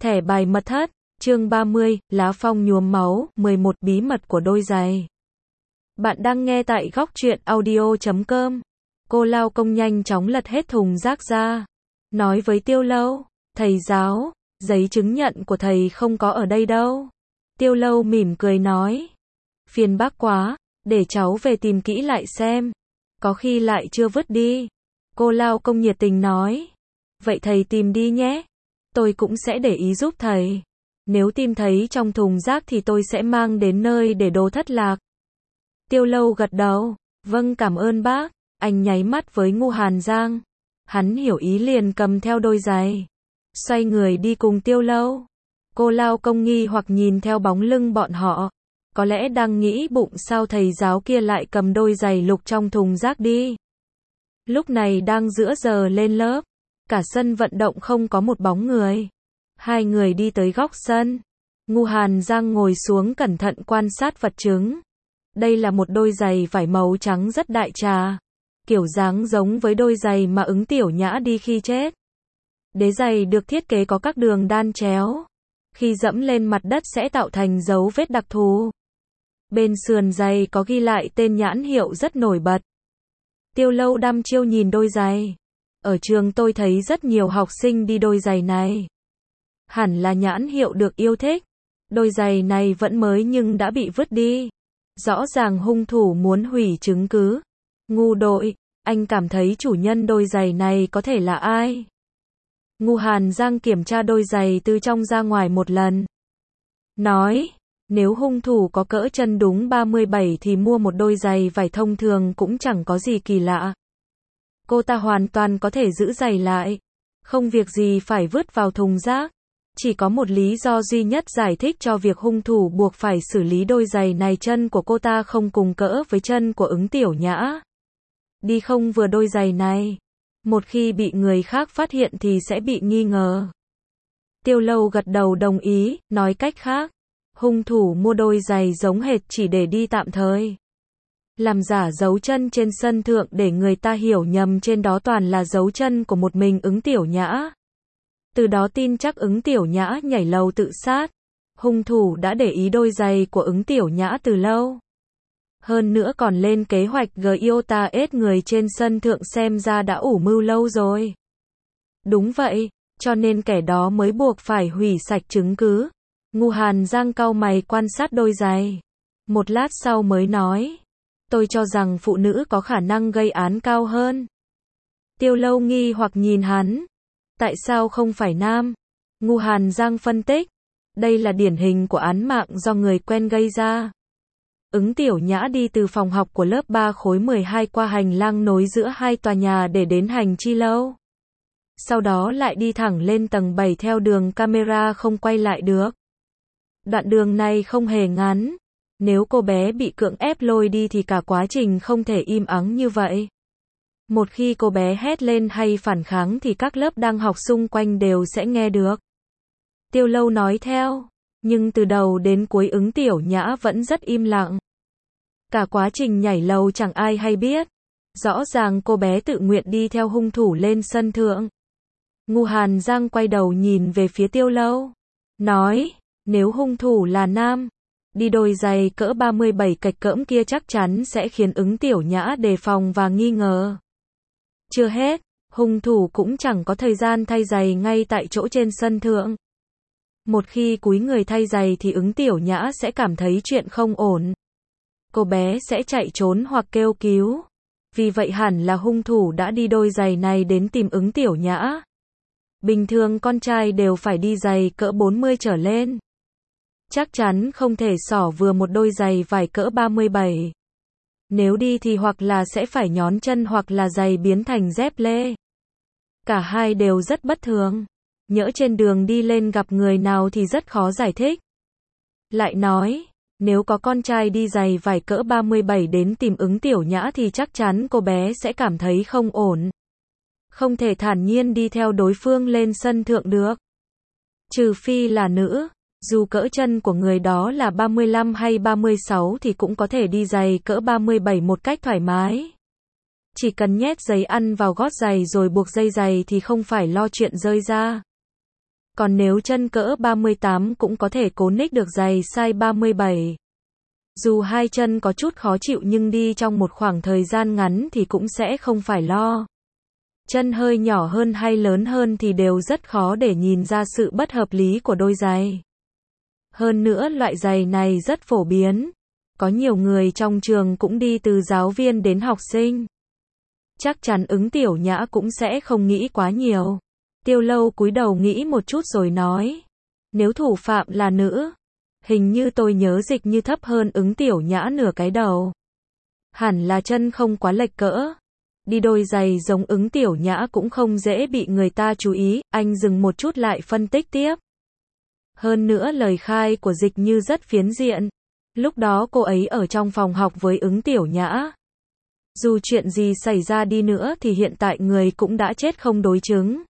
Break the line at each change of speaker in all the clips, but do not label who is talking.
Thẻ bài mật thất, chương 30, lá phong nhuốm máu, 11 bí mật của đôi giày. Bạn đang nghe tại góc truyện audio.com. Cô lao công nhanh chóng lật hết thùng rác ra. Nói với Tiêu Lâu, thầy giáo, giấy chứng nhận của thầy không có ở đây đâu. Tiêu Lâu mỉm cười nói, phiền bác quá, để cháu về tìm kỹ lại xem. Có khi lại chưa vứt đi. Cô lao công nhiệt tình nói, vậy thầy tìm đi nhé. Tôi cũng sẽ để ý giúp thầy. Nếu tìm thấy trong thùng rác thì tôi sẽ mang đến nơi để đồ thất lạc. Tiêu Lâu gật đầu, vâng cảm ơn bác. Anh nháy mắt với Ngô Hàn Giang. Hắn hiểu ý liền cầm theo đôi giày. Xoay người đi cùng Tiêu Lâu. Cô lao công nghi hoặc nhìn theo bóng lưng bọn họ. Có lẽ đang nghĩ bụng sao thầy giáo kia lại cầm đôi giày lục trong thùng rác đi. Lúc này đang giữa giờ lên lớp. Cả sân vận động không có một bóng người. Hai người đi tới góc sân. Ngô Hàn Giang ngồi xuống cẩn thận quan sát vật chứng. Đây là một đôi giày vải màu trắng rất đại trà. Kiểu dáng giống với đôi giày mà Ứng Tiểu Nhã đi khi chết. Đế giày được thiết kế có các đường đan chéo. Khi dẫm lên mặt đất sẽ tạo thành dấu vết đặc thù. Bên sườn giày có ghi lại tên nhãn hiệu rất nổi bật. Tiêu Lâu đăm chiêu nhìn đôi giày. Ở trường tôi thấy rất nhiều học sinh đi đôi giày này. Hẳn là nhãn hiệu được yêu thích. Đôi giày này vẫn mới nhưng đã bị vứt đi. Rõ ràng hung thủ muốn hủy chứng cứ. Ngu đội, anh cảm thấy chủ nhân đôi giày này có thể là ai? Ngô Hàn Giang kiểm tra đôi giày từ trong ra ngoài một lần. Nói, nếu hung thủ có cỡ chân đúng 37 thì mua một đôi giày vải thông thường cũng chẳng có gì kỳ lạ. Cô ta hoàn toàn có thể giữ giày lại. Không việc gì phải vứt vào thùng rác. Chỉ có một lý do duy nhất giải thích cho việc hung thủ buộc phải xử lý đôi giày này, chân của cô ta không cùng cỡ với chân của Ứng Tiểu Nhã. Đi không vừa đôi giày này. Một khi bị người khác phát hiện thì sẽ bị nghi ngờ. Tiêu Lâu gật đầu đồng ý, nói cách khác. Hung thủ mua đôi giày giống hệt chỉ để đi tạm thời. Làm giả dấu chân trên sân thượng để người ta hiểu nhầm trên đó toàn là dấu chân của một mình Ứng Tiểu Nhã. Từ đó tin chắc Ứng Tiểu Nhã nhảy lầu tự sát. Hung thủ đã để ý đôi giày của Ứng Tiểu Nhã từ lâu. Hơn nữa còn lên kế hoạch Giota ết người trên sân thượng, xem ra đã ủ mưu lâu rồi. Đúng vậy, cho nên kẻ đó mới buộc phải hủy sạch chứng cứ. Ngô Hàn Giang cau mày quan sát đôi giày. Một lát sau mới nói, tôi cho rằng phụ nữ có khả năng gây án cao hơn. Tiêu Lâu nghi hoặc nhìn hắn. Tại sao không phải nam? Ngô Hàn Giang phân tích. Đây là điển hình của án mạng do người quen gây ra. Ứng Tiểu Nhã đi từ phòng học của lớp 3 khối 12 qua hành lang nối giữa hai tòa nhà để đến hành chi lâu. Sau đó lại đi thẳng lên tầng 7 theo đường camera không quay lại được. Đoạn đường này không hề ngắn. Nếu cô bé bị cưỡng ép lôi đi thì cả quá trình không thể im ắng như vậy. Một khi cô bé hét lên hay phản kháng thì các lớp đang học xung quanh đều sẽ nghe được. Tiêu Lâu nói theo, nhưng từ đầu đến cuối Ứng Tiểu Nhã vẫn rất im lặng. Cả quá trình nhảy lầu chẳng ai hay biết. Rõ ràng cô bé tự nguyện đi theo hung thủ lên sân thượng. Ngô Hàn Giang quay đầu nhìn về phía Tiêu Lâu. Nói, nếu hung thủ là nam, đi đôi giày cỡ 37 cạch cỡm kia chắc chắn sẽ khiến Ứng Tiểu Nhã đề phòng và nghi ngờ. Chưa hết, hung thủ cũng chẳng có thời gian thay giày ngay tại chỗ trên sân thượng. Một khi cúi người thay giày thì Ứng Tiểu Nhã sẽ cảm thấy chuyện không ổn. Cô bé sẽ chạy trốn hoặc kêu cứu. Vì vậy hẳn là hung thủ đã đi đôi giày này đến tìm Ứng Tiểu Nhã. Bình thường con trai đều phải đi giày cỡ 40 trở lên. Chắc chắn không thể xỏ vừa một đôi giày vải cỡ 37. Nếu đi thì hoặc là sẽ phải nhón chân hoặc là giày biến thành dép lê. Cả hai đều rất bất thường. Nhỡ trên đường đi lên gặp người nào thì rất khó giải thích. Lại nói, nếu có con trai đi giày vải cỡ 37 đến tìm Ứng Tiểu Nhã thì chắc chắn cô bé sẽ cảm thấy không ổn. Không thể thản nhiên đi theo đối phương lên sân thượng được. Trừ phi là nữ. Dù cỡ chân của người đó là 35 hay 36 thì cũng có thể đi giày cỡ 37 một cách thoải mái. Chỉ cần nhét giấy ăn vào gót giày rồi buộc dây giày thì không phải lo chuyện rơi ra. Còn nếu chân cỡ 38 cũng có thể cố nick được giày size 37. Dù hai chân có chút khó chịu nhưng đi trong một khoảng thời gian ngắn thì cũng sẽ không phải lo. Chân hơi nhỏ hơn hay lớn hơn thì đều rất khó để nhìn ra sự bất hợp lý của đôi giày. Hơn nữa loại giày này rất phổ biến. Có nhiều người trong trường cũng đi từ giáo viên đến học sinh. Chắc chắn Ứng Tiểu Nhã cũng sẽ không nghĩ quá nhiều. Tiêu Lâu cúi đầu nghĩ một chút rồi nói. Nếu thủ phạm là nữ, hình như tôi nhớ Dịch Như thấp hơn Ứng Tiểu Nhã nửa cái đầu. Hẳn là chân không quá lệch cỡ. Đi đôi giày giống Ứng Tiểu Nhã cũng không dễ bị người ta chú ý, anh dừng một chút lại phân tích tiếp. Hơn nữa lời khai của Dịch Như rất phiến diện. Lúc đó cô ấy ở trong phòng học với Ứng Tiểu Nhã. Dù chuyện gì xảy ra đi nữa thì hiện tại người cũng đã chết không đối chứng.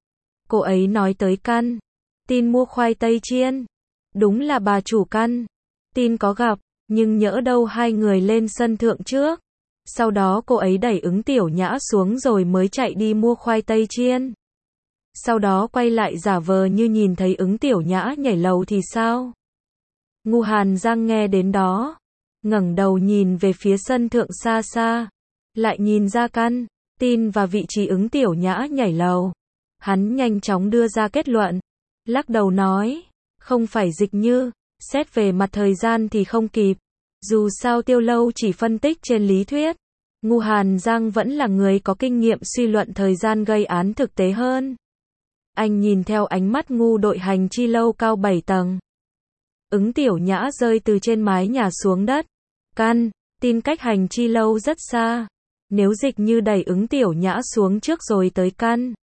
Cô ấy nói tới căn tin mua khoai tây chiên. Đúng là bà chủ căn tin có gặp, nhưng nhỡ đâu hai người lên sân thượng trước. Sau đó cô ấy đẩy Ứng Tiểu Nhã xuống rồi mới chạy đi mua khoai tây chiên. Sau đó quay lại giả vờ như nhìn thấy Ứng Tiểu Nhã nhảy lầu thì sao? Ngu Hàn Giang nghe đến đó, ngẩng đầu nhìn về phía sân thượng xa xa, lại nhìn ra căn tin và vị trí Ứng Tiểu Nhã nhảy lầu. Hắn nhanh chóng đưa ra kết luận, lắc đầu nói, không phải Dịch Như, xét về mặt thời gian thì không kịp. Dù sao Tiêu Lâu chỉ phân tích trên lý thuyết, Ngu Hàn Giang vẫn là người có kinh nghiệm suy luận thời gian gây án thực tế hơn. Anh nhìn theo ánh mắt ngu đội hành chi lâu cao 7 tầng. Ứng Tiểu Nhã rơi từ trên mái nhà xuống đất. Căn tin cách hành chi lâu rất xa. Nếu Dịch Như đẩy Ứng Tiểu Nhã xuống trước rồi tới căn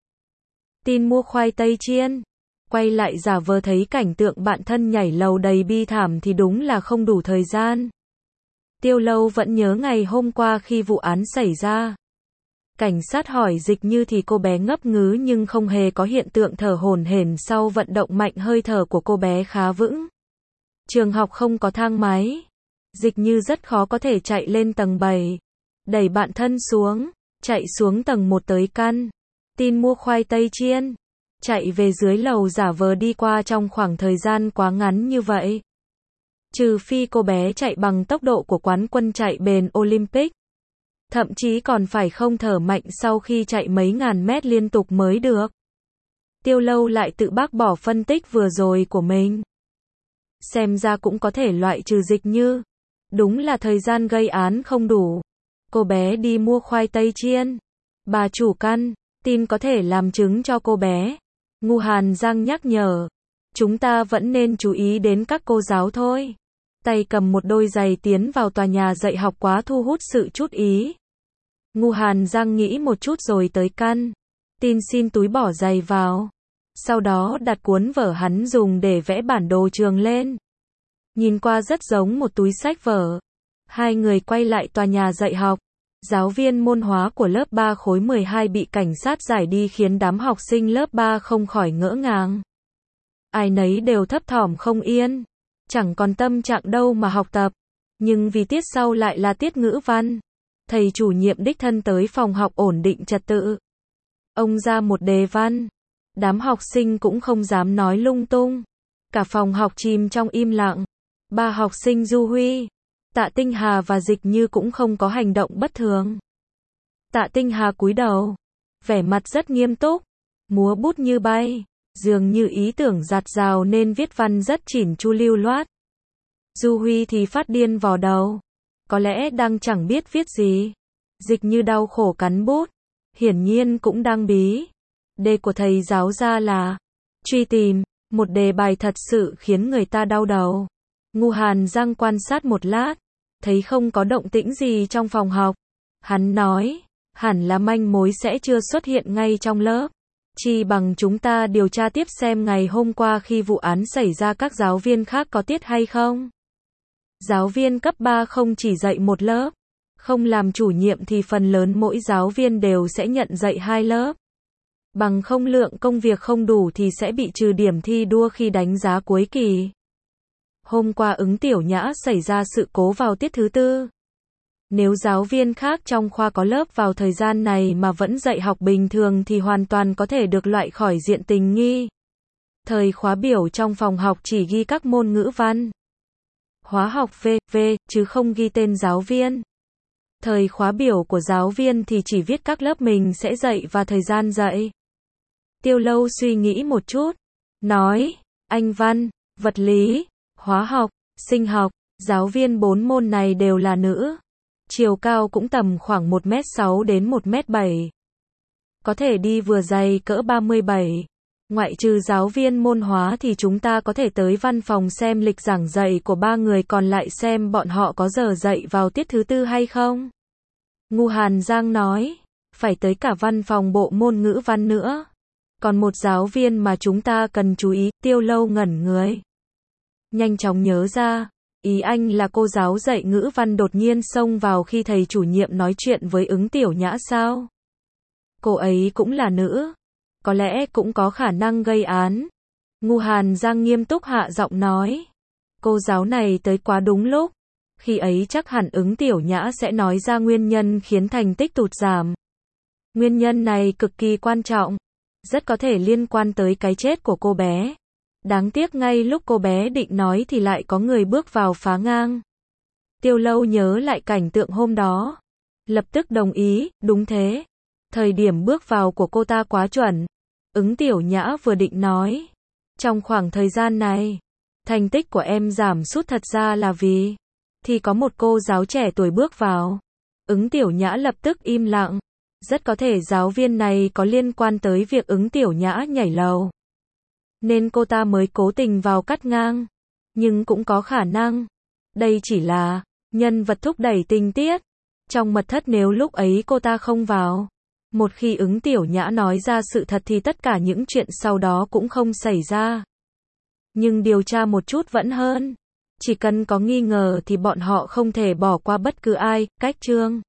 tin mua khoai tây chiên, quay lại giả vờ thấy cảnh tượng bạn thân nhảy lầu đầy bi thảm thì đúng là không đủ thời gian. Tiêu Lâu vẫn nhớ ngày hôm qua khi vụ án xảy ra. Cảnh sát hỏi Dịch Như thì cô bé ngấp ngứ nhưng không hề có hiện tượng thở hổn hển, sau vận động mạnh hơi thở của cô bé khá vững. Trường học không có thang máy. Dịch Như rất khó có thể chạy lên tầng 7. Đẩy bạn thân xuống, chạy xuống tầng 1 tới căn tin mua khoai tây chiên. Chạy về dưới lầu giả vờ đi qua trong khoảng thời gian quá ngắn như vậy. Trừ phi cô bé chạy bằng tốc độ của quán quân chạy bền Olympic. Thậm chí còn phải không thở mạnh sau khi chạy mấy ngàn mét liên tục mới được. Tiêu Lâu lại tự bác bỏ phân tích vừa rồi của mình. Xem ra cũng có thể loại trừ Dịch Như. Đúng là thời gian gây án không đủ. Cô bé đi mua khoai tây chiên. Bà chủ căn tin có thể làm chứng cho cô bé. Ngu Hàn Giang nhắc nhở. Chúng ta vẫn nên chú ý đến các cô giáo thôi. Tay cầm một đôi giày tiến vào tòa nhà dạy học quá thu hút sự chú ý. Ngu Hàn Giang nghĩ một chút rồi tới căn tin xin túi bỏ giày vào. Sau đó đặt cuốn vở hắn dùng để vẽ bản đồ trường lên. Nhìn qua rất giống một túi sách vở. Hai người quay lại tòa nhà dạy học. Giáo viên môn hóa của lớp 3 khối 12 bị cảnh sát giải đi khiến đám học sinh lớp 3 không khỏi ngỡ ngàng. Ai nấy đều thấp thỏm không yên. Chẳng còn tâm trạng đâu mà học tập. Nhưng vì tiết sau lại là tiết ngữ văn. Thầy chủ nhiệm đích thân tới phòng học ổn định trật tự. Ông ra một đề văn. Đám học sinh cũng không dám nói lung tung. Cả phòng học chìm trong im lặng. Ba học sinh Du Huy, Tạ Tinh Hà và Dịch Như cũng không có hành động bất thường. Tạ Tinh Hà cúi đầu, vẻ mặt rất nghiêm túc, múa bút như bay, dường như ý tưởng dạt dào nên viết văn rất chỉn chu lưu loát. Du Huy thì phát điên vò đầu, có lẽ đang chẳng biết viết gì. Dịch Như đau khổ cắn bút, hiển nhiên cũng đang bí. Đề của thầy giáo ra là truy tìm, một đề bài thật sự khiến người ta đau đầu. Ngu Hàn Giang quan sát một lát, thấy không có động tĩnh gì trong phòng học. Hắn nói, hẳn là manh mối sẽ chưa xuất hiện ngay trong lớp. Chi bằng chúng ta điều tra tiếp xem ngày hôm qua khi vụ án xảy ra các giáo viên khác có tiết hay không. Giáo viên cấp 3 không chỉ dạy một lớp. Không làm chủ nhiệm thì phần lớn mỗi giáo viên đều sẽ nhận dạy 2 lớp. Bằng không lượng công việc không đủ thì sẽ bị trừ điểm thi đua khi đánh giá cuối kỳ. Hôm qua Ứng Tiểu Nhã xảy ra sự cố vào tiết thứ 4. Nếu giáo viên khác trong khoa có lớp vào thời gian này mà vẫn dạy học bình thường thì hoàn toàn có thể được loại khỏi diện tình nghi. Thời khóa biểu trong phòng học chỉ ghi các môn ngữ văn, hóa học v.v. chứ không ghi tên giáo viên. Thời khóa biểu của giáo viên thì chỉ viết các lớp mình sẽ dạy và thời gian dạy. Tiêu Lâu suy nghĩ một chút, nói, Anh văn, vật lý, hóa học, sinh học, giáo viên 4 môn này đều là nữ. Chiều cao cũng tầm khoảng 1m6 đến 1m7. Có thể đi vừa dày cỡ 37. Ngoại trừ giáo viên môn hóa thì chúng ta có thể tới văn phòng xem lịch giảng dạy của 3 người còn lại xem bọn họ có giờ dạy vào tiết thứ 4 hay không. Ngu Hàn Giang nói, phải tới cả văn phòng bộ môn ngữ văn nữa. Còn một giáo viên mà chúng ta cần chú ý. Tiêu Lâu ngẩn người, nhanh chóng nhớ ra, ý anh là cô giáo dạy ngữ văn đột nhiên xông vào khi thầy chủ nhiệm nói chuyện với Ứng Tiểu Nhã sao? Cô ấy cũng là nữ, có lẽ cũng có khả năng gây án. Ngu Hàn Giang nghiêm túc hạ giọng nói, cô giáo này tới quá đúng lúc. Khi ấy chắc hẳn Ứng Tiểu Nhã sẽ nói ra nguyên nhân khiến thành tích tụt giảm. Nguyên nhân này cực kỳ quan trọng, rất có thể liên quan tới cái chết của cô bé. Đáng tiếc ngay lúc cô bé định nói thì lại có người bước vào phá ngang. Tiêu Lâu nhớ lại cảnh tượng hôm đó, lập tức đồng ý, đúng thế. Thời điểm bước vào của cô ta quá chuẩn. Ứng Tiểu Nhã vừa định nói, trong khoảng thời gian này, thành tích của em giảm sút thật ra là vì, thì có một cô giáo trẻ tuổi bước vào. Ứng Tiểu Nhã lập tức im lặng. Rất có thể giáo viên này có liên quan tới việc Ứng Tiểu Nhã nhảy lầu, nên cô ta mới cố tình vào cắt ngang. Nhưng cũng có khả năng, đây chỉ là nhân vật thúc đẩy tình tiết. Trong mật thất nếu lúc ấy cô ta không vào, một khi Ứng Tiểu Nhã nói ra sự thật thì tất cả những chuyện sau đó cũng không xảy ra. Nhưng điều tra một chút vẫn hơn. Chỉ cần có nghi ngờ thì bọn họ không thể bỏ qua bất cứ ai. Cách chương